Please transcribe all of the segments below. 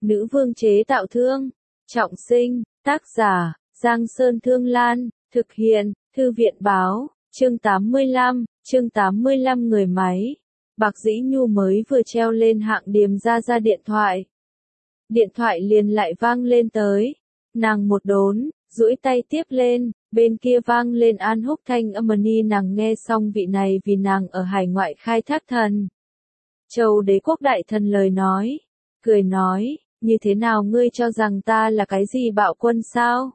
Nữ vương chế tạo thương. Trọng sinh, tác giả, Giang Sơn Thương Lan, thực hiện, Thư viện báo, chương 85 người máy. Bạc Dĩ Nhu mới vừa treo lên hạng điềm ra điện thoại. Điện thoại liền lại vang lên tới. Nàng một đốn, duỗi tay tiếp lên, bên kia vang lên An Húc thanh âm nàng nghe xong vị này vì nàng ở hải ngoại khai thác thần Châu đế quốc đại thần lời nói, cười nói, như thế nào ngươi cho rằng ta là cái gì bạo quân sao?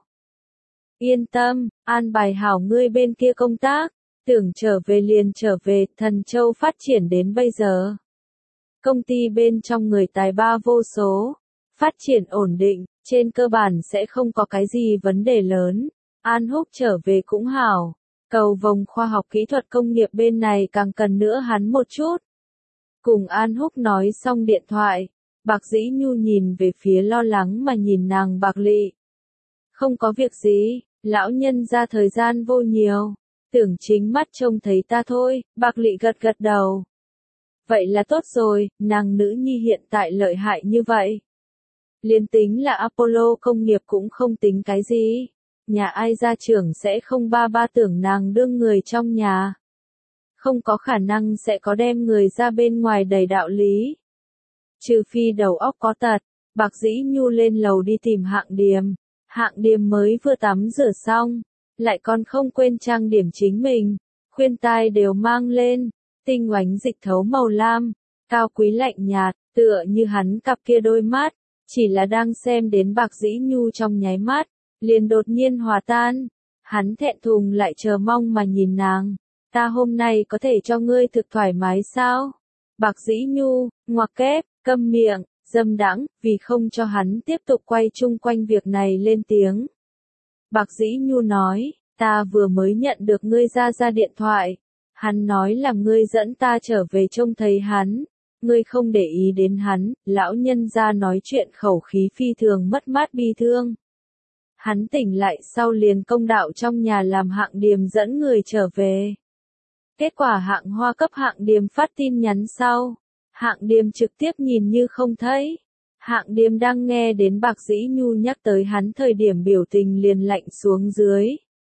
Yên tâm, an bài hảo ngươi bên kia công tác, tưởng trở về liền trở về, Thần Châu phát triển đến bây giờ. Công ty bên trong người tài ba vô số, phát triển ổn định, trên cơ bản sẽ không có cái gì vấn đề lớn. An Húc trở về cũng hảo, cầu vồng khoa học kỹ thuật công nghiệp bên này càng cần nữa hắn một chút. Cùng An Húc nói xong điện thoại, Bạc Dĩ Nhu nhìn về phía lo lắng mà nhìn nàng Bạc Lị. Không có việc gì, lão nhân ra thời gian vô nhiều, tưởng chính mắt trông thấy ta thôi, Bạc Lị gật gật đầu. Vậy là tốt rồi, nàng nữ nhi hiện tại lợi hại như vậy. Liên tính là Apollo công nghiệp cũng không tính cái gì. Nhà ai gia trưởng sẽ không ba tưởng nàng đương người trong nhà. Không có khả năng sẽ có đem người ra bên ngoài đầy đạo lý. Trừ phi đầu óc có tật, Bạc Dĩ Nhu lên lầu đi tìm Hạng Điềm. Hạng Điềm mới vừa tắm rửa xong, lại còn không quên trang điểm chính mình, khuyên tai đều mang lên, tinh oánh dịch thấu màu lam, cao quý lạnh nhạt, tựa như hắn cặp kia đôi mắt, chỉ là đang xem đến Bạc Dĩ Nhu trong nháy mắt, liền đột nhiên hòa tan. Hắn thẹn thùng lại chờ mong mà nhìn nàng, ta hôm nay có thể cho ngươi thực thoải mái sao? Bạc Dĩ Nhu, ngoặc kép, câm miệng, dâm đãng, vì không cho hắn tiếp tục quay chung quanh việc này lên tiếng. Bạc Dĩ Nhu nói, ta vừa mới nhận được ngươi ra điện thoại. Hắn nói là ngươi dẫn ta trở về trông thấy hắn. Ngươi không để ý đến hắn, lão nhân ra nói chuyện khẩu khí phi thường mất mát bi thương. Hắn tỉnh lại sau liền công đạo trong nhà làm Hạng Điềm dẫn người trở về. Kết quả Hạng Hoa cấp Hạng Điềm phát tin nhắn sau. Hạng Điềm trực tiếp nhìn như không thấy. Hạng Điềm đang nghe đến Bạc Dĩ Nhu nhắc tới hắn thời điểm biểu tình liền lạnh xuống dưới.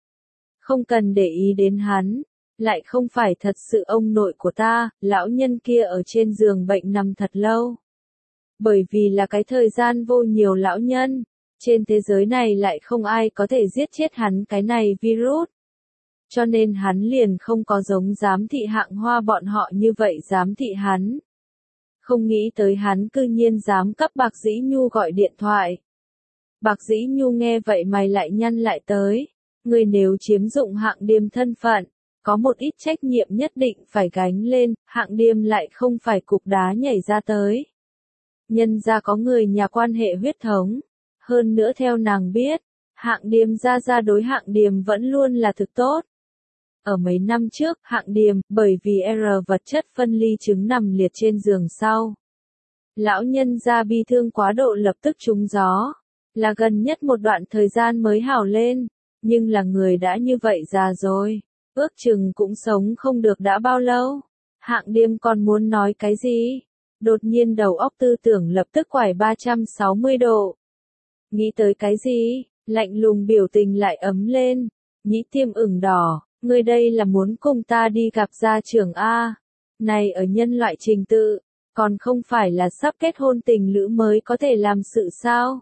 Không cần để ý đến hắn. Lại không phải thật sự ông nội của ta, lão nhân kia ở trên giường bệnh nằm thật lâu. Bởi vì là cái thời gian vô nhiều lão nhân, trên thế giới này lại không ai có thể giết chết hắn cái này virus. Cho nên hắn liền không có giống giám thị Hạng Hoa bọn họ như vậy giám thị hắn. Không nghĩ tới hắn cư nhiên dám cấp Bạc Dĩ Nhu gọi điện thoại. Bạc Dĩ Nhu nghe vậy mày lại nhăn lại tới. Người nếu chiếm dụng Hạng Điềm thân phận, có một ít trách nhiệm nhất định phải gánh lên, Hạng Điềm lại không phải cục đá nhảy ra tới. Nhân ra có người nhà quan hệ huyết thống. Hơn nữa theo nàng biết, Hạng Điềm ra đối Hạng Điềm vẫn luôn là thực tốt. Ở mấy năm trước, Hạng Điềm, bởi vì vật chất phân ly chứng nằm liệt trên giường sau. Lão nhân ra bi thương quá độ lập tức trúng gió. Là gần nhất một đoạn thời gian mới hảo lên, nhưng là người đã như vậy già rồi. Ước chừng cũng sống không được đã bao lâu. Hạng Điềm còn muốn nói cái gì? Đột nhiên đầu óc tư tưởng lập tức quải 360 độ. Nghĩ tới cái gì? Lạnh lùng biểu tình lại ấm lên. Nhĩ tiêm ửng đỏ, ngươi đây là muốn cùng ta đi gặp gia trưởng A. Này ở nhân loại trình tự, còn không phải là sắp kết hôn tình lữ mới có thể làm sự sao?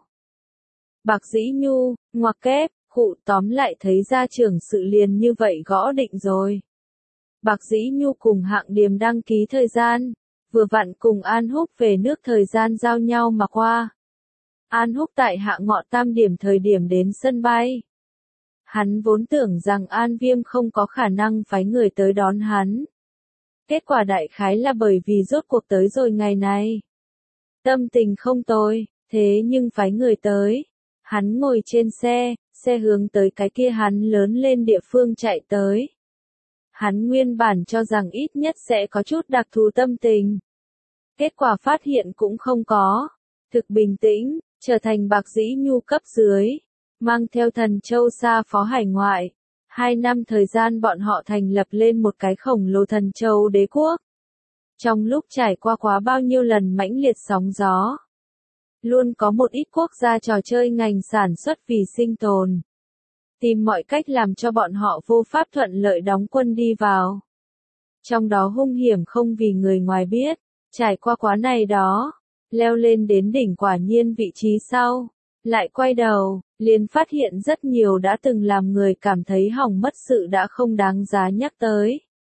Bạc Dĩ Nhu, ngoặc kép. Khụ tóm lại thấy gia trưởng sự liền như vậy gõ định rồi. Bạc Dĩ Nhu cùng Hạng Điềm đăng ký thời gian, vừa vặn cùng An Húc về nước thời gian giao nhau mà qua. An Húc tại Hạ Ngọ Tam điểm thời điểm đến sân bay. Hắn vốn tưởng rằng An Viêm không có khả năng phái người tới đón hắn. Kết quả đại khái là bởi vì rốt cuộc tới rồi ngày này. Tâm tình không tồi, thế nhưng phái người tới. Hắn ngồi trên xe hướng tới cái kia hắn lớn lên địa phương chạy tới. Hắn nguyên bản cho rằng ít nhất sẽ có chút đặc thù tâm tình. Kết quả phát hiện cũng không có. Thực bình tĩnh, trở thành Bạc Dĩ Nhu cấp dưới. Mang theo Thần Châu xa phó hải ngoại. 2 năm thời gian bọn họ thành lập lên một cái khổng lồ Thần Châu đế quốc. Trong lúc trải qua quá bao nhiêu lần mãnh liệt sóng gió. Luôn có một ít quốc gia trò chơi ngành sản xuất vì sinh tồn. Tìm mọi cách làm cho bọn họ vô pháp thuận lợi đóng quân đi vào. Trong đó hung hiểm không vì người ngoài biết, trải qua quá này đó, leo lên đến đỉnh quả nhiên vị trí sau, lại quay đầu, liền phát hiện rất nhiều đã từng làm người cảm thấy hỏng mất sự đã không đáng giá nhắc tới.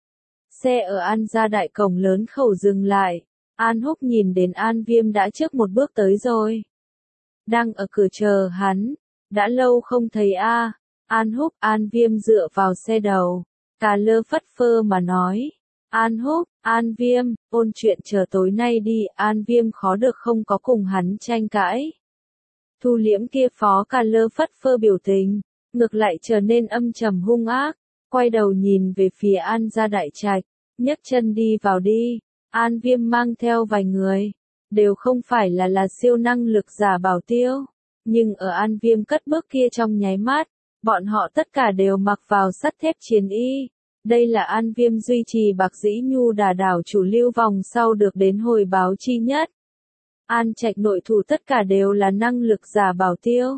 Xe ở An gia đại cổng lớn khẩu dừng lại, An Húc nhìn đến An Viêm đã trước một bước tới rồi. Đang ở cửa chờ hắn, đã lâu không thấy a. An Húc, An Viêm dựa vào xe đầu, cà lơ phất phơ mà nói. An Húc, An Viêm, ôn chuyện chờ tối nay đi, An Viêm khó được không có cùng hắn tranh cãi. Thu liễm kia phó cà lơ phất phơ biểu tình, ngược lại trở nên âm trầm hung ác, quay đầu nhìn về phía An gia đại trạch, nhấc chân đi vào đi. An Viêm mang theo vài người, đều không phải là siêu năng lực giả bảo tiêu, nhưng ở An Viêm cất bước kia trong nháy mắt, bọn họ tất cả đều mặc vào sắt thép chiến y. Đây là An Viêm duy trì Bạc Dĩ Nhu đả đảo chủ lưu vòng sau được đến hồi báo chi nhất. An Trạch nội thủ tất cả đều là năng lực giả bảo tiêu.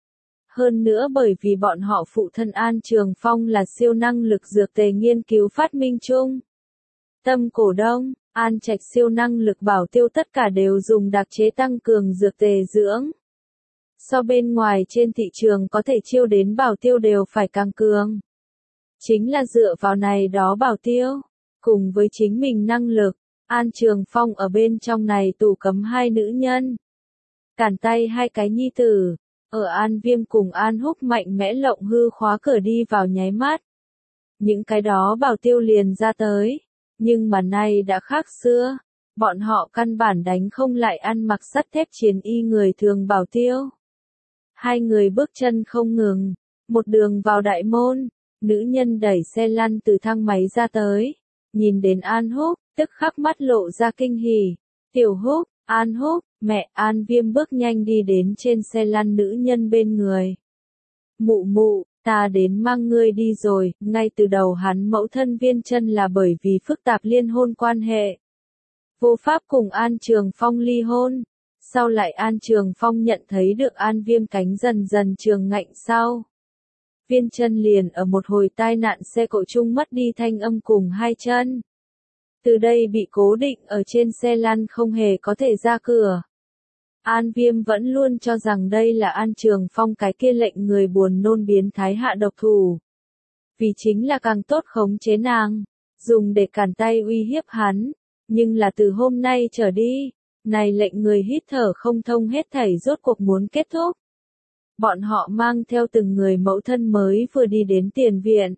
Hơn nữa bởi vì bọn họ phụ thân An Trường Phong là siêu năng lực dược tề nghiên cứu phát minh chung. Tâm cổ đông, An Trạch siêu năng lực bảo tiêu tất cả đều dùng đặc chế tăng cường dược tề dưỡng. So bên ngoài trên thị trường có thể chiêu đến bảo tiêu đều phải càng cường. Chính là dựa vào này đó bảo tiêu, cùng với chính mình năng lực, An Trường Phong ở bên trong này tù cấm hai nữ nhân. Cản tay hai cái nhi tử, ở An Viêm cùng An Húc mạnh mẽ lộng hư khóa cửa đi vào nháy mắt. Những cái đó bảo tiêu liền ra tới, nhưng mà nay đã khác xưa, bọn họ căn bản đánh không lại ăn mặc sắt thép chiến y người thường bảo tiêu. Hai người bước chân không ngừng, một đường vào đại môn, nữ nhân đẩy xe lăn từ thang máy ra tới, nhìn đến An Húc, tức khắc mắt lộ ra kinh hỉ. Tiểu Húc, An Húc, mẹ. An Viêm bước nhanh đi đến trên xe lăn nữ nhân bên người. Mụ mụ, ta đến mang ngươi đi rồi. Ngay từ đầu hắn mẫu thân Viên Chân là bởi vì phức tạp liên hôn quan hệ, vô pháp cùng An Trường Phong ly hôn. Sau lại An Trường Phong nhận thấy được An Viêm cánh dần dần trường ngạnh sau, Viên Chân liền ở một hồi tai nạn xe cộ chung mất đi thanh âm cùng hai chân. Từ đây bị cố định ở trên xe lăn không hề có thể ra cửa. An Viêm vẫn luôn cho rằng đây là An Trường Phong cái kia lệnh người buồn nôn biến thái hạ độc thủ. Vì chính là càng tốt khống chế nàng, dùng để cản tay uy hiếp hắn. Nhưng là từ hôm nay trở đi, này lệnh người hít thở không thông hết thảy rốt cuộc muốn kết thúc. Bọn họ mang theo từng người mẫu thân mới vừa đi đến tiền viện,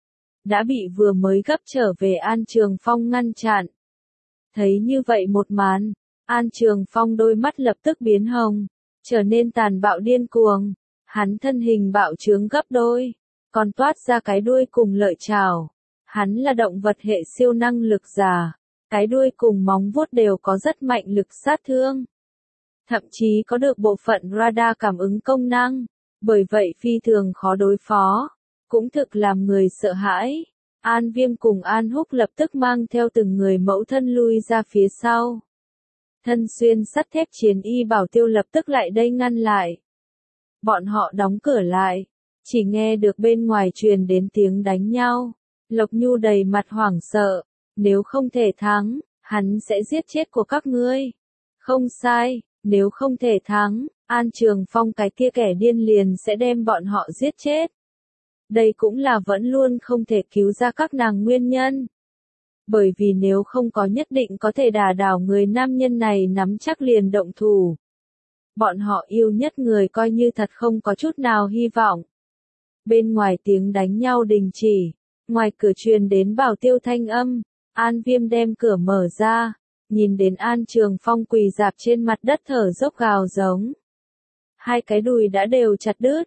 đã bị vừa mới gấp trở về An Trường Phong ngăn chặn. Thấy như vậy một màn, An Trường Phong đôi mắt lập tức biến hồng, trở nên tàn bạo điên cuồng, hắn thân hình bạo trướng gấp đôi, còn toát ra cái đuôi cùng lợi chảo. Hắn là động vật hệ siêu năng lực giả, cái đuôi cùng móng vuốt đều có rất mạnh lực sát thương. Thậm chí có được bộ phận radar cảm ứng công năng, bởi vậy phi thường khó đối phó, cũng thực làm người sợ hãi. An Viêm cùng An Húc lập tức mang theo từng người mẫu thân lui ra phía sau. Thân xuyên sắt thép chiến y bảo tiêu lập tức lại đây ngăn lại. Bọn họ đóng cửa lại, chỉ nghe được bên ngoài truyền đến tiếng đánh nhau. Lộc Nhu đầy mặt hoảng sợ, nếu không thể thắng, hắn sẽ giết chết của các ngươi. Không sai, nếu không thể thắng, An Trường Phong cái kia kẻ điên liền sẽ đem bọn họ giết chết. Đây cũng là vẫn luôn không thể cứu ra các nàng nguyên nhân. Bởi vì nếu không có nhất định có thể đả đảo người nam nhân này nắm chắc liền động thủ. Bọn họ yêu nhất người coi như thật không có chút nào hy vọng. Bên ngoài tiếng đánh nhau đình chỉ, ngoài cửa truyền đến bảo tiêu thanh âm, An Viêm đem cửa mở ra, nhìn đến An Trường Phong quỳ rạp trên mặt đất thở dốc gào giống. Hai cái đùi đã đều chặt đứt,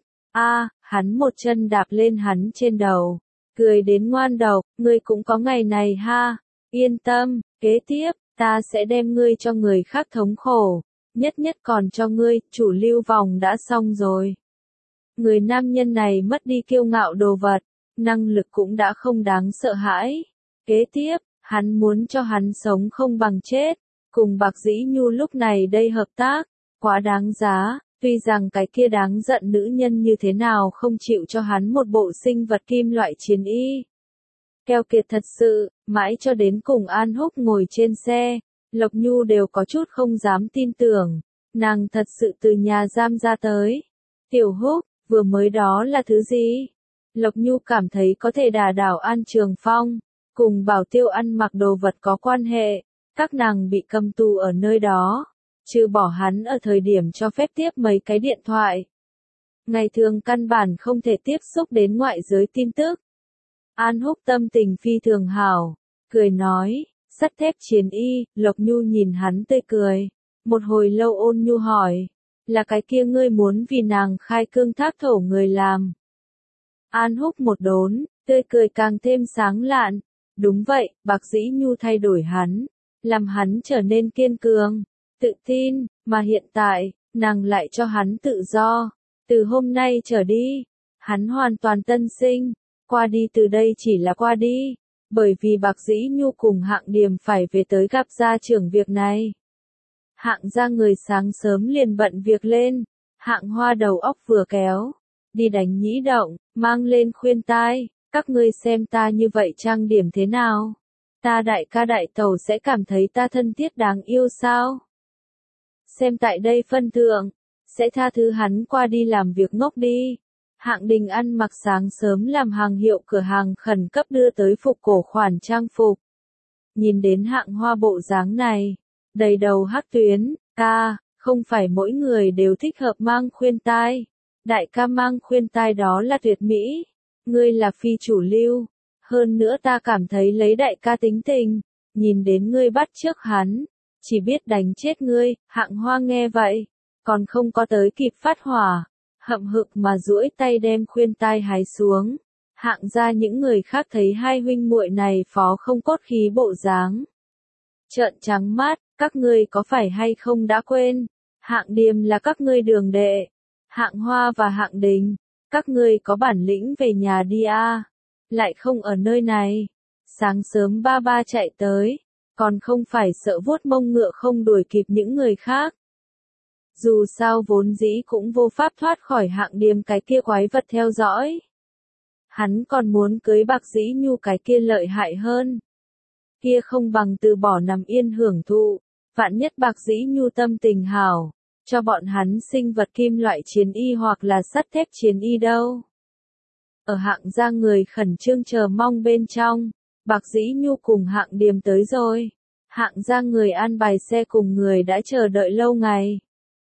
hắn một chân đạp lên hắn trên đầu, cười đến ngoan độc, ngươi cũng có ngày này ha, yên tâm, kế tiếp, ta sẽ đem ngươi cho người khác thống khổ, nhất còn cho ngươi, chủ lưu vòng đã xong rồi. Người nam nhân này mất đi kiêu ngạo đồ vật, năng lực cũng đã không đáng sợ hãi. Kế tiếp, hắn muốn cho hắn sống không bằng chết, cùng Bạc Dĩ Nhu lúc này đây hợp tác, Quá đáng giá, tuy rằng cái kia đáng giận nữ nhân như thế nào không chịu cho hắn một bộ sinh vật kim loại chiến y. Keo kiệt thật sự, mãi cho đến cùng An Húc ngồi trên xe, Lộc Nhu đều có chút không dám tin tưởng, nàng thật sự từ nhà giam ra tới. Tiểu Húc, vừa mới đó là thứ gì? Lộc Nhu cảm thấy có thể đả đảo An Trường Phong, cùng Bảo Tiêu ăn mặc đồ vật có quan hệ, các nàng bị cầm tù ở nơi đó, trừ bỏ hắn ở thời điểm cho phép tiếp mấy cái điện thoại. Ngày thường căn bản không thể tiếp xúc đến ngoại giới tin tức. An Húc tâm tình phi thường hảo, cười nói, sắt thép chiến y. Lộc Nhu nhìn hắn tươi cười, một hồi lâu ôn nhu hỏi, là cái kia ngươi muốn vì nàng khai cương thác thổ người làm. An Húc một đốn, tươi cười càng thêm sáng lạn, đúng vậy, Bạc Dĩ Nhu thay đổi hắn, làm hắn trở nên kiên cường, tự tin, mà hiện tại, nàng lại cho hắn tự do, từ hôm nay trở đi, hắn hoàn toàn tân sinh. Qua đi từ đây chỉ là qua đi, bởi vì Bạc Dĩ Nhu cùng Hạng Điềm phải về tới gặp gia trưởng việc này. Hạng gia người sáng sớm liền bận việc lên, Hạng Hoa đầu óc vừa kéo, đi đánh nhĩ động, mang lên khuyên tai, các ngươi xem ta như vậy trang điểm thế nào? Ta đại ca đại tẩu sẽ cảm thấy ta thân thiết đáng yêu sao? Xem tại đây phân thượng, sẽ tha thứ hắn qua đi làm việc ngốc đi. Hạng Đình ăn mặc sáng sớm làm hàng hiệu cửa hàng khẩn cấp đưa tới phục cổ khoản trang phục. Nhìn đến Hạng Hoa bộ dáng này, đầy đầu hắc tuyến, ca, không phải mỗi người đều thích hợp mang khuyên tai. Đại ca mang khuyên tai đó là tuyệt mỹ, ngươi là phi chủ lưu. Hơn nữa ta cảm thấy lấy đại ca tính tình, nhìn đến ngươi bắt chước hắn, chỉ biết đánh chết ngươi. Hạng Hoa nghe vậy, còn không có tới kịp phát hỏa. Hậm hực mà duỗi tay đem khuyên tai hái xuống. Hạng ra những người khác thấy hai huynh muội này phó không cốt khí bộ dáng. Trợn trắng mắt, các ngươi có phải hay không đã quên, Hạng Điềm là các ngươi đường đệ, Hạng Hoa và Hạng Đình, các ngươi có bản lĩnh về nhà đi a, lại không ở nơi này. Sáng sớm ba ba chạy tới, còn không phải sợ vuốt mông ngựa không đuổi kịp những người khác. Dù sao vốn dĩ cũng vô pháp thoát khỏi Hạng Điềm cái kia quái vật theo dõi. Hắn còn muốn cưới Bạc Dĩ Nhu cái kia lợi hại hơn. Kia không bằng từ bỏ nằm yên hưởng thụ, vạn nhất Bạc Dĩ Nhu tâm tình hảo, cho bọn hắn sinh vật kim loại chiến y hoặc là sắt thép chiến y đâu. Ở Hạng gia người khẩn trương chờ mong bên trong, Bạc Dĩ Nhu cùng Hạng Điềm tới rồi. Hạng gia người an bài xe cùng người đã chờ đợi lâu ngày.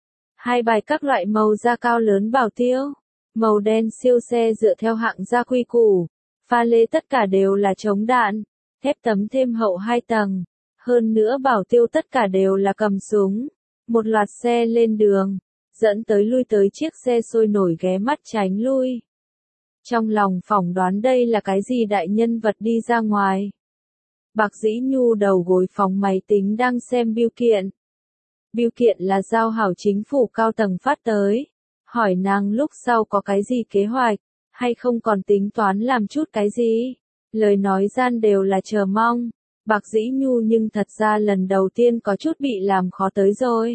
Hai bài các loại màu da cao lớn bảo tiêu, màu đen siêu xe dựa theo Hạng gia quy củ, pha lê tất cả đều là chống đạn, thép tấm thêm hậu 2 tầng, hơn nữa bảo tiêu tất cả đều là cầm súng. Một loạt xe lên đường, dẫn tới lui tới chiếc xe sôi nổi ghé mắt tránh lui. Trong lòng phỏng đoán đây là cái gì đại nhân vật đi ra ngoài. Bạc Dĩ Nhu đầu gối phòng máy tính đang xem bưu kiện. Bưu kiện là giao hảo chính phủ cao tầng phát tới. Hỏi nàng lúc sau có cái gì kế hoạch, hay không còn tính toán làm chút cái gì. Lời nói gian đều là chờ mong. Bạc Dĩ Nhu nhưng thật ra lần đầu tiên có chút bị làm khó tới rồi.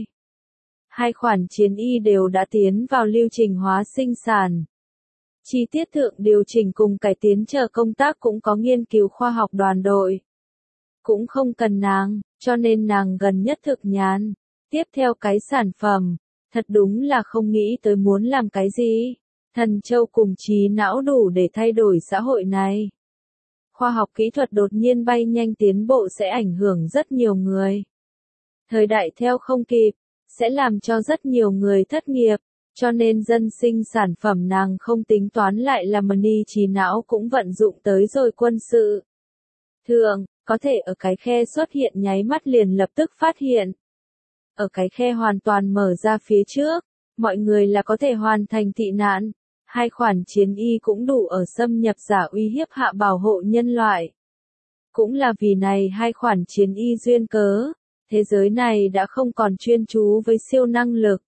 Hai khoản chiến y đều đã tiến vào lưu trình hóa sinh sản. Chi tiết thượng điều chỉnh cùng cải tiến chờ công tác cũng có nghiên cứu khoa học đoàn đội. Cũng không cần nàng, cho nên nàng gần nhất thực nhàn. Tiếp theo cái sản phẩm, thật đúng là không nghĩ tới muốn làm cái gì. Thần châu cùng trí não đủ để thay đổi xã hội này. Khoa học kỹ thuật đột nhiên bay nhanh tiến bộ sẽ ảnh hưởng rất nhiều người. Thời đại theo không kịp, sẽ làm cho rất nhiều người thất nghiệp, cho nên dân sinh sản phẩm nàng không tính toán lại là money trí não cũng vận dụng tới rồi quân sự. Thường, có thể ở cái khe xuất hiện nháy mắt liền lập tức phát hiện. Ở cái khe hoàn toàn mở ra phía trước, mọi người là có thể hoàn thành tị nạn. Hai khoản chiến y cũng đủ ở xâm nhập giả uy hiếp hạ bảo hộ nhân loại. Cũng là vì này hai khoản chiến y duyên cớ, thế giới này đã không còn chuyên chú với siêu năng lực.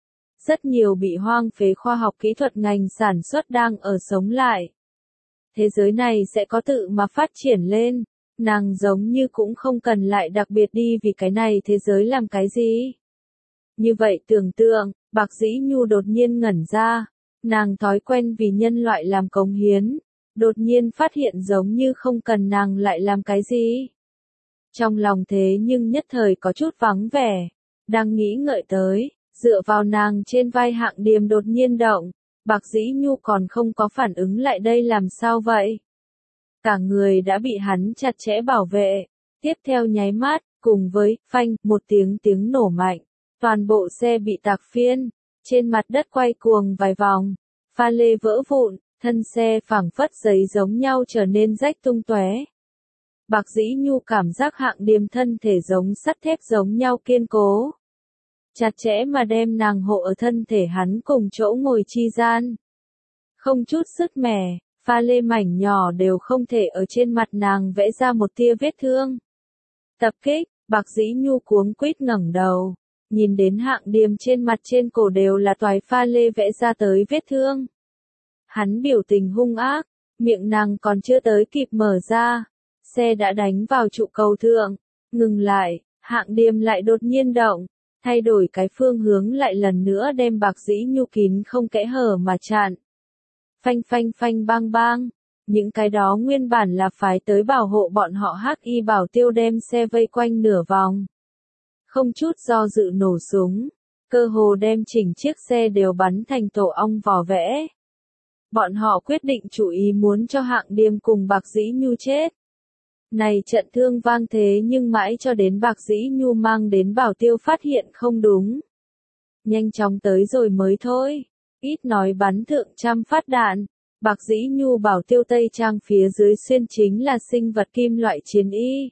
Rất nhiều bị hoang phế khoa học kỹ thuật ngành sản xuất đang ở sống lại. Thế giới này sẽ có tự mà phát triển lên, nàng giống như cũng không cần lại đặc biệt đi vì cái này thế giới làm cái gì. Như vậy tưởng tượng, Bạc Dĩ Nhu đột nhiên ngẩn ra, nàng thói quen vì nhân loại làm cống hiến, đột nhiên phát hiện giống như không cần nàng lại làm cái gì. Trong lòng thế nhưng nhất thời có chút vắng vẻ, đang nghĩ ngợi tới, dựa vào nàng trên vai Hạng Điềm đột nhiên động, Bạc Dĩ Nhu còn không có phản ứng lại đây làm sao vậy? Cả người đã bị hắn chặt chẽ bảo vệ, tiếp theo nháy mắt, cùng với, phanh, một tiếng nổ mạnh, toàn bộ xe bị tạc phiên, trên mặt đất quay cuồng vài vòng, pha lê vỡ vụn, thân xe phảng phất giấy giống nhau trở nên rách tung tóe. Bạc Dĩ Nhu cảm giác Hạng Điềm thân thể giống sắt thép giống nhau kiên cố, chặt chẽ mà đem nàng hộ ở thân thể hắn cùng chỗ ngồi chi gian. Không chút sức mẻ, pha lê mảnh nhỏ đều không thể ở trên mặt nàng vẽ ra một tia vết thương. Tập kích, Bạc Dĩ Nhu cuống quýt ngẩng đầu, nhìn đến Hạng Điềm trên mặt trên cổ đều là toái pha lê vẽ ra tới vết thương. Hắn biểu tình hung ác, miệng nàng còn chưa tới kịp mở ra, xe đã đánh vào trụ cầu thượng, ngừng lại, Hạng Điềm lại đột nhiên động, thay đổi cái phương hướng lại lần nữa đem Bạc Dĩ Nhu kín không kẽ hở mà chặn. Phanh phanh phanh bang bang, những cái đó nguyên bản là phái tới bảo hộ bọn họ Hắc Y Bảo Tiêu đem xe vây quanh nửa vòng. Không chút do dự nổ súng, cơ hồ đem chỉnh chiếc xe đều bắn thành tổ ong vỏ vẽ. Bọn họ quyết định chủ ý muốn cho Hạng Điềm cùng Bạc Dĩ Nhu chết. Này trận thương vang thế nhưng mãi cho đến Bạc Dĩ Nhu mang đến Bảo Tiêu phát hiện không đúng. Nhanh chóng tới rồi mới thôi, ít nói bắn thượng trăm phát đạn, Bạc Dĩ Nhu Bảo Tiêu tây trang phía dưới xuyên chính là sinh vật kim loại chiến y.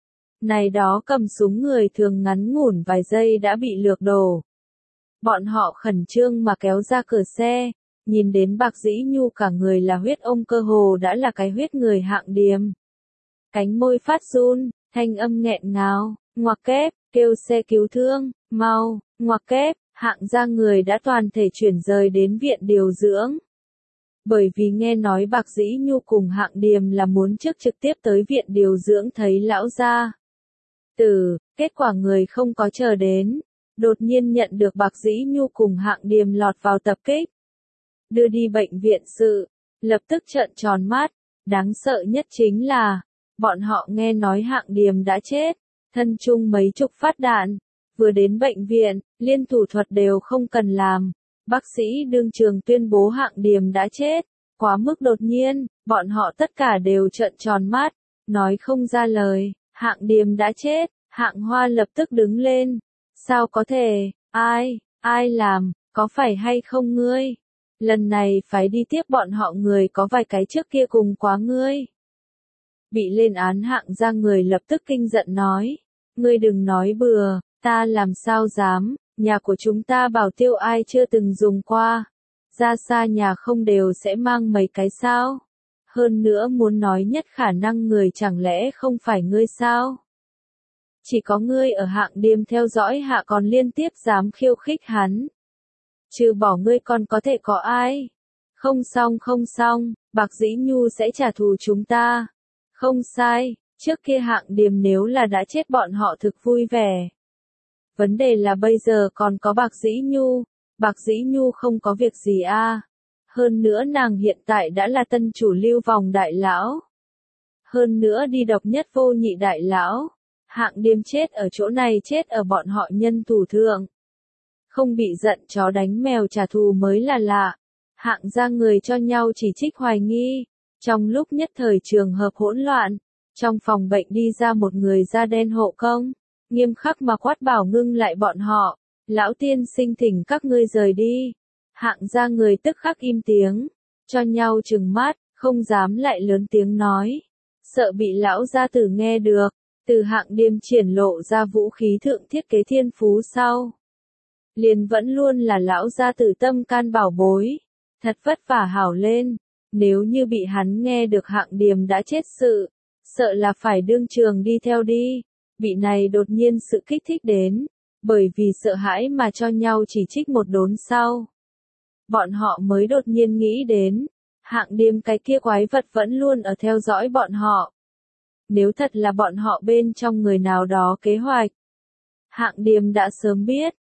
Này đó cầm súng người thường ngắn ngủn vài giây đã bị lược đổ. Bọn họ khẩn trương mà kéo ra cửa xe, nhìn đến Bạc Dĩ Nhu cả người là huyết ông cơ hồ đã là cái huyết người Hạng Điềm. Cánh môi phát run, thanh âm nghẹn ngào, ngoặc kép, kêu xe cứu thương, mau, ngoặc kép, Hạng gia người đã toàn thể chuyển rời đến viện điều dưỡng. Bởi vì nghe nói Bạc Dĩ Nhu cùng Hạng Điềm là muốn trước trực tiếp tới viện điều dưỡng thấy lão gia. Kết quả người không có chờ đến, đột nhiên nhận được Bạc Dĩ Nhu cùng Hạng Điềm lọt vào tập kích. Đưa đi bệnh viện sự, lập tức trợn tròn mắt, đáng sợ nhất chính là, bọn họ nghe nói Hạng Điềm đã chết, thân chung mấy chục phát đạn, vừa đến bệnh viện, liên thủ thuật đều không cần làm, bác sĩ đương trường tuyên bố Hạng Điềm đã chết, quá mức đột nhiên, bọn họ tất cả đều trợn tròn mắt, nói không ra lời, Hạng Điềm đã chết, Hạng Hoa lập tức đứng lên, sao có thể, ai làm, có phải hay không ngươi? Lần này phải đi tiếp bọn họ người có vài cái trước kia cùng quá ngươi. Bị lên án Hạng gia người lập tức kinh giận nói, ngươi đừng nói bừa, ta làm sao dám, nhà của chúng ta Bảo Tiêu ai chưa từng dùng qua, ra xa nhà không đều sẽ mang mấy cái sao, hơn nữa muốn nói nhất khả năng người chẳng lẽ không phải ngươi sao? Chỉ có ngươi ở Hạng Điềm theo dõi hạ còn liên tiếp dám khiêu khích hắn. Trừ bỏ ngươi còn có thể có ai? Không xong, Bạc Dĩ Nhu sẽ trả thù chúng ta. Không sai, trước kia Hạng Điềm nếu là đã chết bọn họ thực vui vẻ. Vấn đề là bây giờ còn có Bạc Dĩ Nhu không có việc gì a. Hơn nữa nàng hiện tại đã là tân chủ Lưu Vòng đại lão. Hơn nữa đi độc nhất vô nhị đại lão. Hạng Điềm chết ở chỗ này chết ở bọn họ nhân thủ thượng. Không bị giận chó đánh mèo trả thù mới là lạ. Hạng gia người cho nhau chỉ trích hoài nghi. Trong lúc nhất thời trường hợp hỗn loạn, trong phòng bệnh đi ra một người da đen hộ công, nghiêm khắc mà quát bảo ngưng lại bọn họ. Lão tiên sinh thỉnh các ngươi rời đi. Hạng gia người tức khắc im tiếng, cho nhau trừng mắt, không dám lại lớn tiếng nói. Sợ bị lão gia tử nghe được. Từ Hạng Điềm triển lộ ra vũ khí thượng thiết kế thiên phú sau. Liền vẫn luôn là lão gia tử tâm can bảo bối. Thật vất vả hảo lên. Nếu như bị hắn nghe được Hạng Điềm đã chết sự. Sợ là phải đương trường đi theo đi. Bị này đột nhiên sự kích thích đến. Bởi vì sợ hãi mà cho nhau chỉ trích một đốn sau. Bọn họ mới đột nhiên nghĩ đến. Hạng Điềm cái kia quái vật vẫn luôn ở theo dõi bọn họ. Nếu thật là bọn họ bên trong người nào đó kế hoạch. Hạng Điềm đã sớm biết,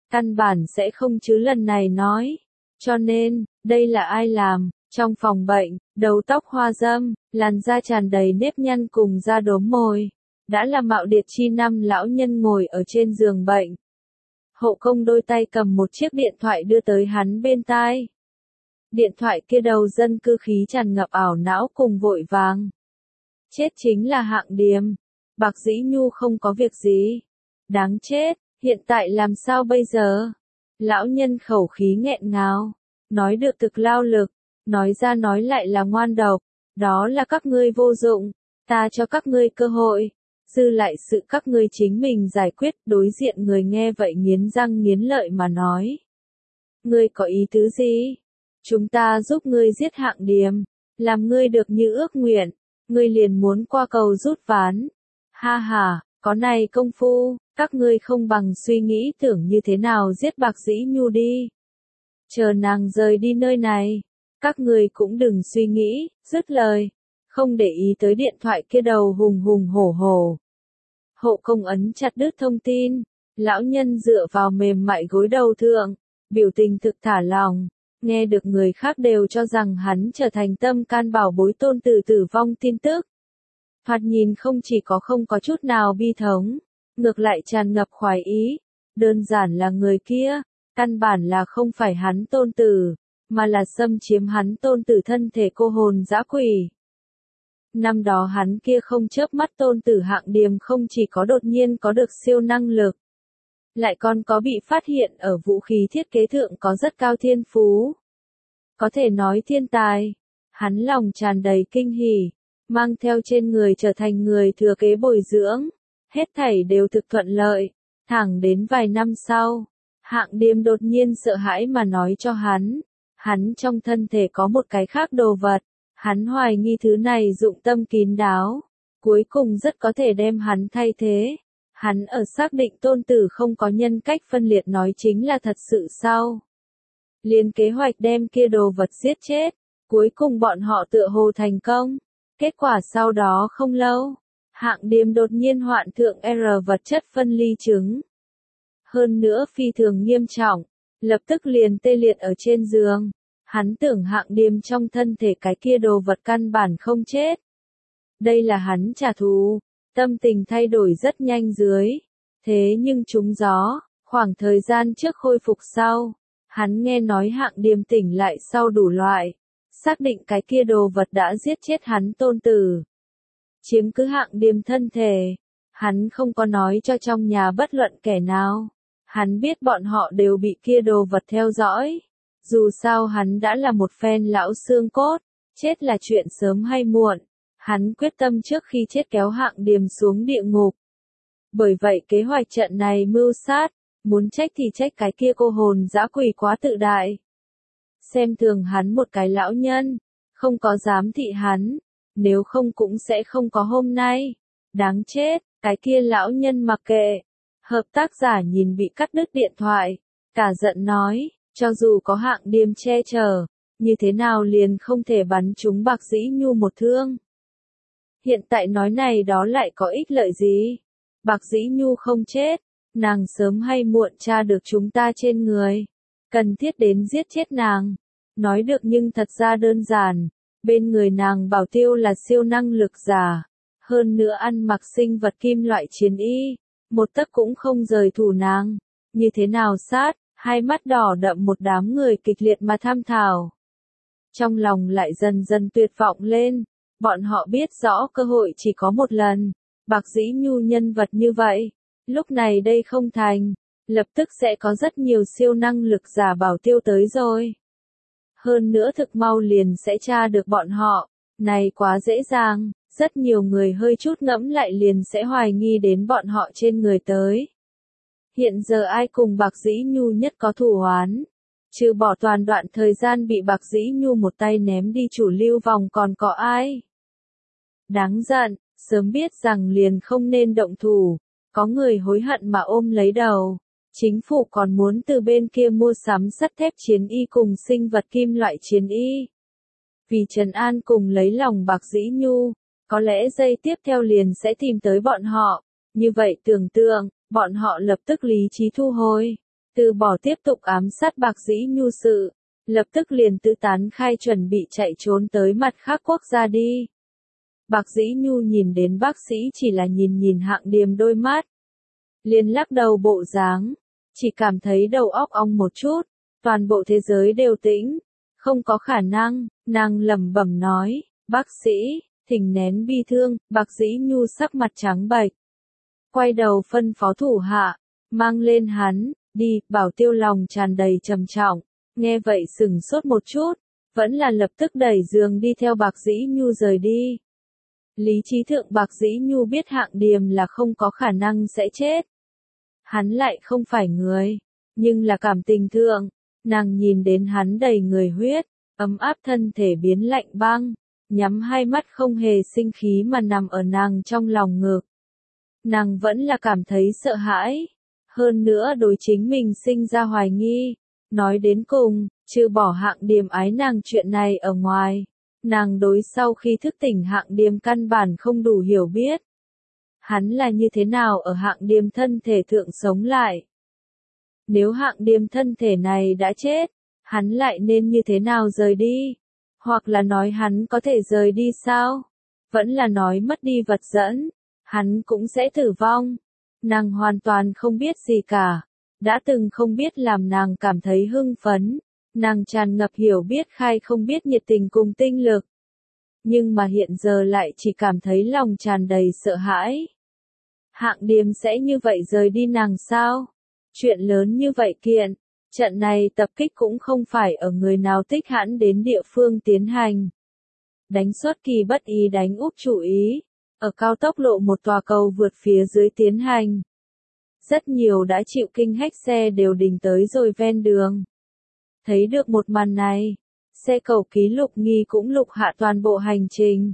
căn bản sẽ không chứ lần này nói. Cho nên, đây là ai làm? Trong phòng bệnh, đầu tóc hoa râm, làn da tràn đầy nếp nhăn cùng da đốm mồi. Đã là Mạo Điệt Chi năm lão nhân ngồi ở trên giường bệnh. Hộ công đôi tay cầm một chiếc điện thoại đưa tới hắn bên tai. Điện thoại kia đầu dân cư khí tràn ngập ảo não cùng vội vàng. Chết chính là Hạng Điềm. Bạc Dĩ Nhu không có việc gì. Đáng chết, hiện tại làm sao bây giờ? Lão nhân khẩu khí nghẹn ngào. Nói được thực lao lực. Nói ra nói lại là ngoan độc. Đó là các ngươi vô dụng. Ta cho các ngươi cơ hội. Dư lại sự các ngươi chính mình giải quyết. Đối diện người nghe vậy nghiến răng nghiến lợi mà nói. Ngươi có ý tứ gì? Chúng ta giúp ngươi giết Hạng Điềm. Làm ngươi được như ước nguyện. Ngươi liền muốn qua cầu rút ván. Ha ha, có này công phu, các ngươi không bằng suy nghĩ tưởng như thế nào giết Bạc Dĩ Nhu đi. Chờ nàng rời đi nơi này. Các ngươi cũng đừng suy nghĩ, dứt lời. Không để ý tới điện thoại kia đầu hùng hùng hổ hổ. Hộ công ấn chặt đứt thông tin. Lão nhân dựa vào mềm mại gối đầu thượng. Biểu tình thực thả lòng. Nghe được người khác đều cho rằng hắn trở thành tâm can bảo bối tôn tử tử vong tin tức. Thoạt nhìn không chỉ có không có chút nào bi thống, ngược lại tràn ngập khoái ý. Đơn giản là người kia, căn bản là không phải hắn tôn tử, mà là xâm chiếm hắn tôn tử thân thể cô hồn dã quỷ. Năm đó hắn kia không chớp mắt tôn tử Hạng Điềm không chỉ có đột nhiên có được siêu năng lực, lại còn có bị phát hiện ở vũ khí thiết kế thượng có rất cao thiên phú. Có thể nói thiên tài. Hắn lòng tràn đầy kinh hỉ, mang theo trên người trở thành người thừa kế bồi dưỡng. Hết thảy đều thực thuận lợi. Thẳng đến vài năm sau, Hạng Điềm đột nhiên sợ hãi mà nói cho hắn trong thân thể có một cái khác đồ vật. Hắn hoài nghi thứ này dụng tâm kín đáo, cuối cùng rất có thể đem hắn thay thế. Hắn ở xác định tôn tử không có nhân cách phân liệt nói chính là thật sự sau. Liền kế hoạch đem kia đồ vật giết chết, cuối cùng bọn họ tựa hồ thành công. Kết quả sau đó không lâu, Hạng Điềm đột nhiên hoạn thượng R vật chất phân ly chứng. Hơn nữa phi thường nghiêm trọng, lập tức liền tê liệt ở trên giường. Hắn tưởng Hạng Điềm trong thân thể cái kia đồ vật căn bản không chết. Đây là hắn trả thù, tâm tình thay đổi rất nhanh dưới. Thế nhưng trúng gió, khoảng thời gian trước khôi phục sau, hắn nghe nói Hạng Điềm tỉnh lại sau đủ loại, xác định cái kia đồ vật đã giết chết hắn tôn tử. Chiếm cứ Hạng Điềm thân thể, hắn không có nói cho trong nhà bất luận kẻ nào. Hắn biết bọn họ đều bị kia đồ vật theo dõi. Dù sao hắn đã là một phen lão xương cốt, chết là chuyện sớm hay muộn. Hắn quyết tâm trước khi chết kéo Hạng Điềm xuống địa ngục. Bởi vậy kế hoạch trận này mưu sát, muốn trách thì trách cái kia cô hồn dã quỷ quá tự đại. Xem thường hắn một cái lão nhân, không có dám thị hắn, nếu không cũng sẽ không có hôm nay. Đáng chết, cái kia lão nhân mặc kệ. Hợp tác giả nhìn bị cắt đứt điện thoại, cả giận nói, cho dù có Hạng Điềm che chở, như thế nào liền không thể bắn trúng Bạc Dĩ Nhu một thương. Hiện tại nói này đó lại có ích lợi gì? Bạc Dĩ Nhu không chết, nàng sớm hay muộn tra được chúng ta trên người. Cần thiết đến giết chết nàng. Nói được nhưng thật ra đơn giản. Bên người nàng bảo tiêu là siêu năng lực giả. Hơn nữa ăn mặc sinh vật kim loại chiến y. Một tấc cũng không rời thủ nàng. Như thế nào sát, hai mắt đỏ đậm một đám người kịch liệt mà tham thảo. Trong lòng lại dần dần tuyệt vọng lên. Bọn họ biết rõ cơ hội chỉ có một lần. Bạc Dĩ Nhu nhân vật như vậy. Lúc này đây không thành. Lập tức sẽ có rất nhiều siêu năng lực giả bảo tiêu tới rồi. Hơn nữa thực mau liền sẽ tra được bọn họ. Này quá dễ dàng. Rất nhiều người hơi chút ngẫm lại liền sẽ hoài nghi đến bọn họ trên người tới. Hiện giờ ai cùng Bạc Dĩ Nhu nhất có thù oán? Trừ bỏ toàn đoạn thời gian bị Bạc Dĩ Nhu một tay ném đi chủ lưu vòng còn có ai? Đáng giận, sớm biết rằng liền không nên động thủ. Có người hối hận mà ôm lấy đầu. Chính phủ còn muốn từ bên kia mua sắm sắt thép chiến y cùng sinh vật kim loại chiến y. Vì trấn an cùng lấy lòng Bạc Dĩ Nhu, có lẽ giây tiếp theo liền sẽ tìm tới bọn họ. Như vậy tưởng tượng, bọn họ lập tức lý trí thu hồi. từ bỏ tiếp tục ám sát Bạc Dĩ Nhu sự, lập tức liền tứ tán khai chuẩn bị chạy trốn tới mặt khác quốc gia đi. Bạc Dĩ Nhu nhìn đến bác sĩ chỉ là nhìn nhìn Hạng Điềm đôi mắt, liền lắc đầu bộ dáng, chỉ cảm thấy đầu óc ong một chút, toàn bộ thế giới đều tĩnh, không có khả năng, nàng lẩm bẩm nói, bác sĩ, thỉnh nén bi thương, Bạc Dĩ Nhu sắc mặt trắng bệch, quay đầu phân phó thủ hạ, mang lên hắn, đi, Bảo Tiêu lòng tràn đầy trầm trọng, nghe vậy sửng sốt một chút, vẫn là lập tức đẩy giường đi theo Bạc Dĩ Nhu rời đi. Lý trí thượng Bạc Dĩ Nhu biết Hạng Điềm là không có khả năng sẽ chết. Hắn lại không phải người, nhưng là cảm tình thượng, nàng nhìn đến hắn đầy người huyết, ấm áp thân thể biến lạnh băng, nhắm hai mắt không hề sinh khí mà nằm ở nàng trong lòng ngực. Nàng vẫn là cảm thấy sợ hãi, hơn nữa đối chính mình sinh ra hoài nghi, nói đến cùng, trừ bỏ Hạng Điềm ái nàng chuyện này ở ngoài, nàng đối sau khi thức tỉnh Hạng Điềm căn bản không đủ hiểu biết. Hắn là như thế nào ở Hạng Điềm thân thể thượng sống lại? Nếu Hạng Điềm thân thể này đã chết, hắn lại nên như thế nào rời đi? Hoặc là nói hắn có thể rời đi sao? Vẫn là nói mất đi vật dẫn, hắn cũng sẽ tử vong. Nàng hoàn toàn không biết gì cả, đã từng không biết làm nàng cảm thấy hưng phấn, nàng tràn ngập hiểu biết khai không biết nhiệt tình cùng tinh lực. Nhưng mà hiện giờ lại chỉ cảm thấy lòng tràn đầy sợ hãi. Hạng Điềm sẽ như vậy rời đi nàng sao? Chuyện lớn như vậy kiện, trận này tập kích cũng không phải ở người nào tích hãn đến địa phương tiến hành. Đánh xuất kỳ bất ý đánh úp chủ ý, ở cao tốc lộ một tòa cầu vượt phía dưới tiến hành. Rất nhiều đã chịu kinh hách xe đều đình tới rồi ven đường. Thấy được một màn này, xe cầu ký lục nghi cũng lục hạ toàn bộ hành trình.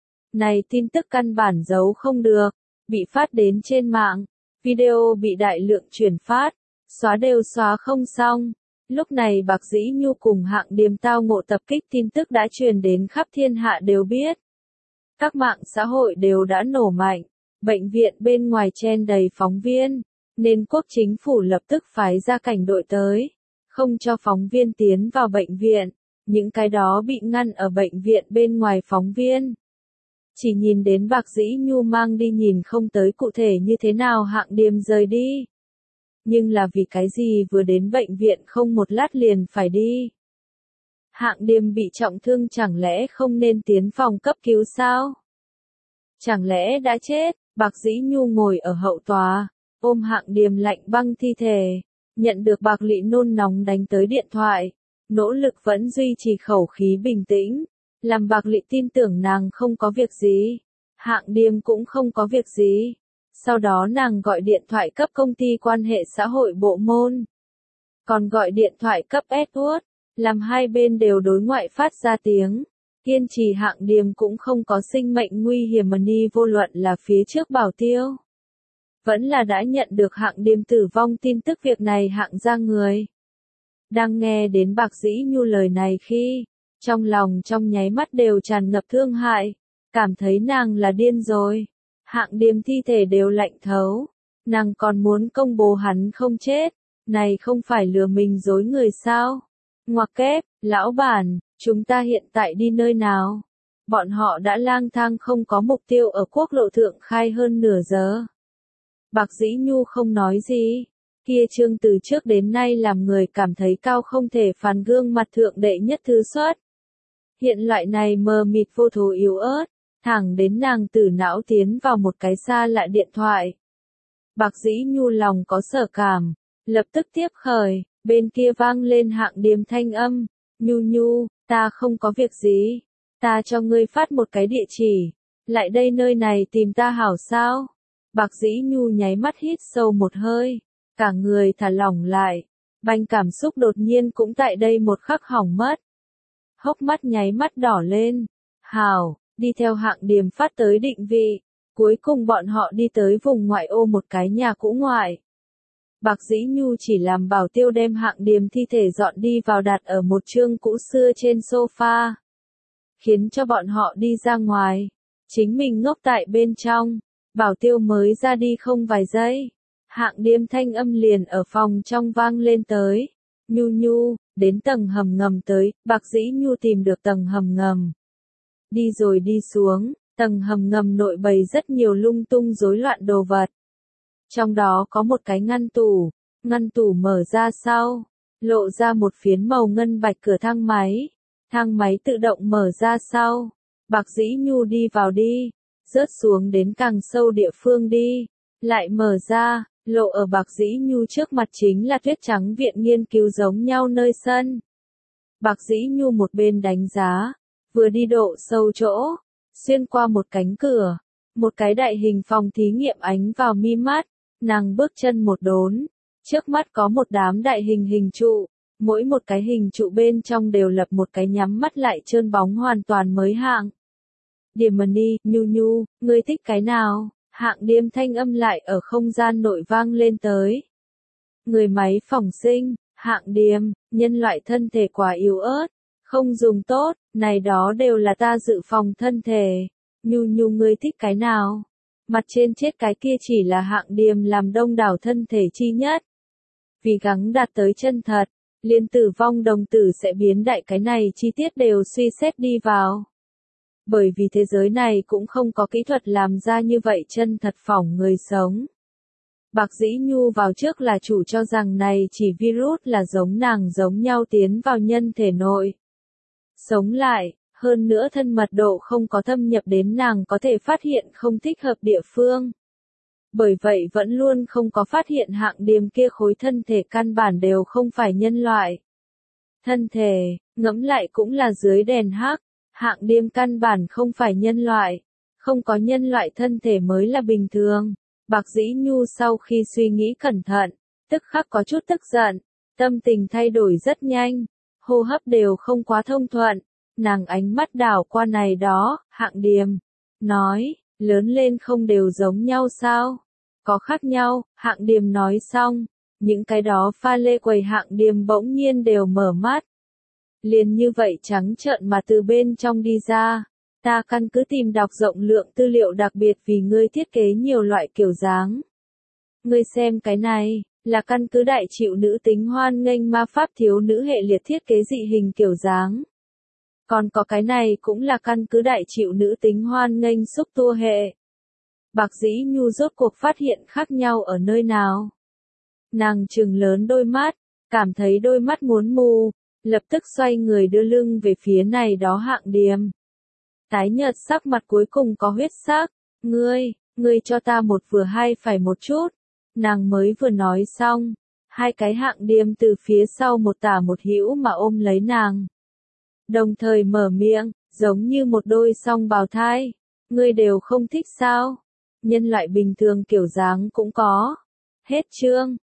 Này tin tức căn bản giấu không được, bị phát đến trên mạng, video bị đại lượng truyền phát, xóa đều xóa không xong. Lúc này Bạc Dĩ Nhu cùng Hạng Điềm tao ngộ tập kích tin tức đã truyền đến khắp thiên hạ đều biết. Các mạng xã hội đều đã nổ mạnh, bệnh viện bên ngoài chen đầy phóng viên, nên quốc chính phủ lập tức phái ra cảnh đội tới, không cho phóng viên tiến vào bệnh viện, những cái đó bị ngăn ở bệnh viện bên ngoài phóng viên. Chỉ nhìn đến Bạc Dĩ Nhu mang đi nhìn không tới cụ thể như thế nào Hạng Điềm rời đi. Nhưng là vì cái gì vừa đến bệnh viện không một lát liền phải đi. Hạng Điềm bị trọng thương chẳng lẽ không nên tiến phòng cấp cứu sao? Chẳng lẽ đã chết? Bạc Dĩ Nhu ngồi ở hậu tòa, ôm Hạng Điềm lạnh băng thi thể, nhận được Bạc Lị nôn nóng đánh tới điện thoại, nỗ lực vẫn duy trì khẩu khí bình tĩnh, làm Bạc Lị tin tưởng nàng không có việc gì, Hạng Điềm cũng không có việc gì. Sau đó nàng gọi điện thoại cấp công ty quan hệ xã hội bộ môn, còn gọi điện thoại cấp Edward, làm hai bên đều đối ngoại phát ra tiếng, kiên trì Hạng Điềm cũng không có sinh mệnh nguy hiểm mà ni vô luận là phía trước Bảo Tiêu. Vẫn là đã nhận được Hạng Điềm tử vong tin tức việc này Hạng ra người. Đang nghe đến Bạc Dĩ Nhu lời này khi, trong lòng trong nháy mắt đều tràn ngập thương hại, cảm thấy nàng là điên rồi. Hạng Điềm thi thể đều lạnh thấu, nàng còn muốn công bố hắn không chết, này không phải lừa mình dối người sao? Ngoặc kép, lão bản, chúng ta hiện tại đi nơi nào? Bọn họ đã lang thang không có mục tiêu ở quốc lộ thượng khai hơn nửa giờ. Bạc Dĩ Nhu không nói gì, kia trương từ trước đến nay làm người cảm thấy cao không thể phàn gương mặt thượng đệ nhất thứ xuất. Hiện loại này mờ mịt vô thố yếu ớt, thẳng đến nàng tử não tiến vào một cái xa lạ điện thoại. Bạc Dĩ Nhu lòng có sở cảm, lập tức tiếp khởi, bên kia vang lên Hạng Điềm thanh âm, Nhu Nhu, ta không có việc gì, ta cho ngươi phát một cái địa chỉ, lại đây nơi này tìm ta hảo sao? Bạc Dĩ Nhu nháy mắt hít sâu một hơi, cả người thả lỏng lại, banh cảm xúc đột nhiên cũng tại đây một khắc hỏng mất. Hốc mắt nháy mắt đỏ lên, hảo, đi theo Hạng Điềm phát tới định vị, cuối cùng bọn họ đi tới vùng ngoại ô một cái nhà cũ ngoại. Bạc Dĩ Nhu chỉ làm Bảo Tiêu đem Hạng Điềm thi thể dọn đi vào đặt ở một chương cũ xưa trên sofa, khiến cho bọn họ đi ra ngoài, chính mình ngốc tại bên trong. Bảo Tiêu mới ra đi không vài giây, Hạng Điềm thanh âm liền ở phòng trong vang lên tới. Nhu Nhu, đến tầng hầm ngầm tới, Bạc Dĩ Nhu tìm được tầng hầm ngầm. Đi rồi đi xuống, tầng hầm ngầm nội bày rất nhiều lung tung rối loạn đồ vật. Trong đó có một cái ngăn tủ mở ra sau, lộ ra một phiến màu ngân bạch cửa thang máy tự động mở ra sau. Bạc Dĩ Nhu đi vào đi, rớt xuống đến càng sâu địa phương đi, lại mở ra, lộ ở Bạc Dĩ Nhu trước mặt chính là tuyết trắng viện nghiên cứu giống nhau nơi sân. Bạc Dĩ Nhu một bên đánh giá, vừa đi độ sâu chỗ, xuyên qua một cánh cửa, một cái đại hình phòng thí nghiệm ánh vào mi mắt, nàng bước chân một đốn, trước mắt có một đám đại hình trụ, mỗi một cái hình trụ bên trong đều lập một cái nhắm mắt lại trơn bóng hoàn toàn mới hạng. Điềmani, Nhu Nhu, ngươi thích cái nào? Hạng Điềm thanh âm lại ở không gian nội vang lên tới. Người máy phỏng sinh, Hạng Điềm, nhân loại thân thể quá yếu ớt, không dùng tốt, này đó đều là ta dự phòng thân thể. Nhu Nhu ngươi thích cái nào? Mặt trên chết cái kia chỉ là Hạng Điềm làm đông đảo thân thể chi nhất. Vì gắng đạt tới chân thật, liên tử vong đồng tử sẽ biến đại cái này chi tiết đều suy xét đi vào. Bởi vì thế giới này cũng không có kỹ thuật làm ra như vậy chân thật phỏng người sống. Bạc Dĩ Nhu vào trước là chủ cho rằng này chỉ virus là giống nàng giống nhau tiến vào nhân thể nội. Sống lại, hơn nữa thân mật độ không có thâm nhập đến nàng có thể phát hiện không thích hợp địa phương. Bởi vậy vẫn luôn không có phát hiện Hạng Điềm kia khối thân thể căn bản đều không phải nhân loại. Thân thể, ngẫm lại cũng là dưới đèn hắc. Hạng Điềm căn bản không phải nhân loại, không có nhân loại thân thể mới là bình thường. Bạc Dĩ Nhu sau khi suy nghĩ cẩn thận, tức khắc có chút tức giận, tâm tình thay đổi rất nhanh, hô hấp đều không quá thông thuận, nàng ánh mắt đảo qua này đó, Hạng Điềm, nói, lớn lên không đều giống nhau sao? Có khác nhau, Hạng Điềm nói xong, những cái đó pha lê quầy Hạng Điềm bỗng nhiên đều mở mắt. Liền như vậy trắng trợn mà từ bên trong đi ra, ta căn cứ tìm đọc rộng lượng tư liệu đặc biệt vì ngươi thiết kế nhiều loại kiểu dáng. Ngươi xem cái này, là căn cứ đại chịu nữ tính hoan nghênh ma pháp thiếu nữ hệ liệt thiết kế dị hình kiểu dáng. Còn có cái này cũng là căn cứ đại chịu nữ tính hoan nghênh xúc tua hệ. Bạc Dĩ Nhu rốt cuộc phát hiện khác nhau ở nơi nào. Nàng trừng lớn đôi mắt, cảm thấy đôi mắt muốn mù. Lập tức xoay người đưa lưng về phía này đó Hạng Điềm. Tái nhợt sắc mặt cuối cùng có huyết sắc. Ngươi cho ta một vừa hai phải một chút. Nàng mới vừa nói xong. Hai cái Hạng Điềm từ phía sau một tả một hữu mà ôm lấy nàng. Đồng thời mở miệng, giống như một đôi song bào thai. Ngươi đều không thích sao? Nhân loại bình thường kiểu dáng cũng có. Hết chương.